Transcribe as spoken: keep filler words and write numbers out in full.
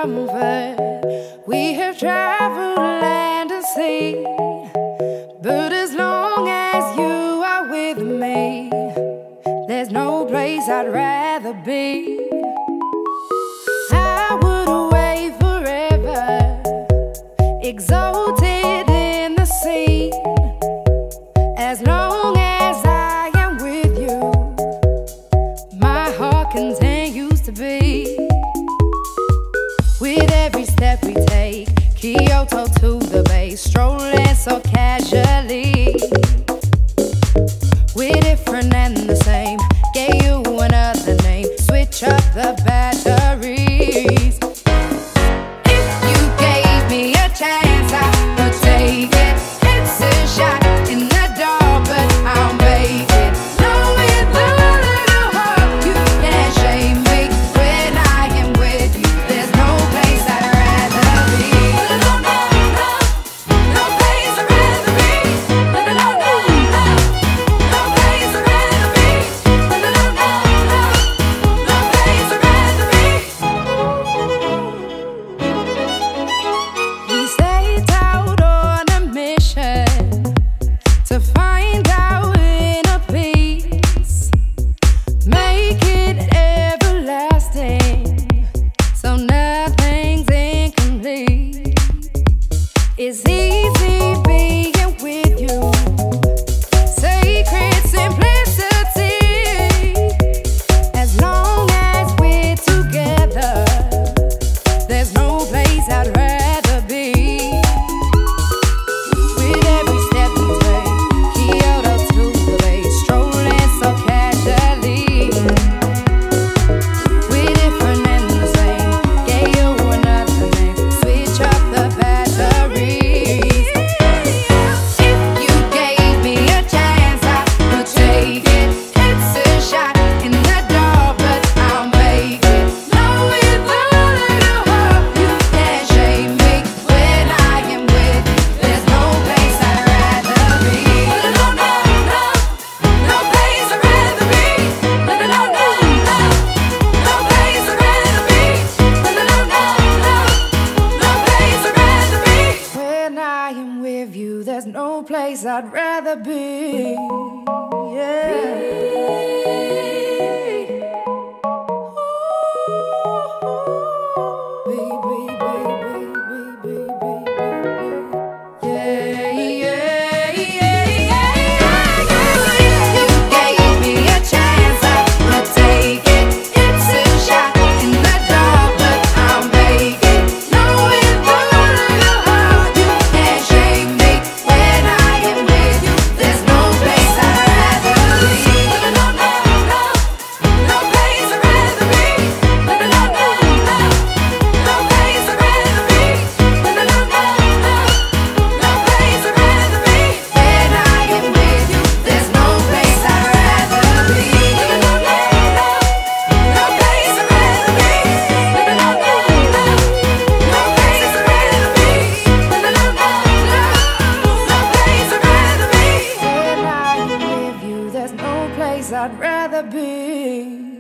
comfort. We have traveled land and sea, but as long as you are with me, there's no place I'd rather be. I would away forever, exalted in the sea. As long as I am with you, my heart continues to beat. With every step we take, Kyoto to the bay, strolling so casually. We're different and the same, gave you another name, switch up the batteries. If you gave me a chance, I would take it. It's a shot in the dark, but I'll make it. Knowing the little heart, you can't shame me. When I am with you, there's no place I'd rather be. No, no, no, no place I'd rather be. No, no, no, no, no place I'd rather be. No, no, no, no, no place I'd rather be. We set out on a mission to find our inner peace, make it everlasting, so nothing's incomplete. It's easy being with you, sacred simplicity. As long as we're together, there's no place I'd rather be. With every step we take, Kyoto to the bay, strolling so casually. We're different and the same, gave you another name, switch up the batteries. If you gave me a chance, I would take it. It's a shot in the dark, but I'll make it. Knowing the little heart, you can't shame me. When I am with you, there's no place I'd rather be. No, no, no, no place I'd rather be. No, no, no, no, no place I'd rather be. No, no, no, no, no place I'd rather be. When I am with you, there's no place I'd rather be. I'd rather be.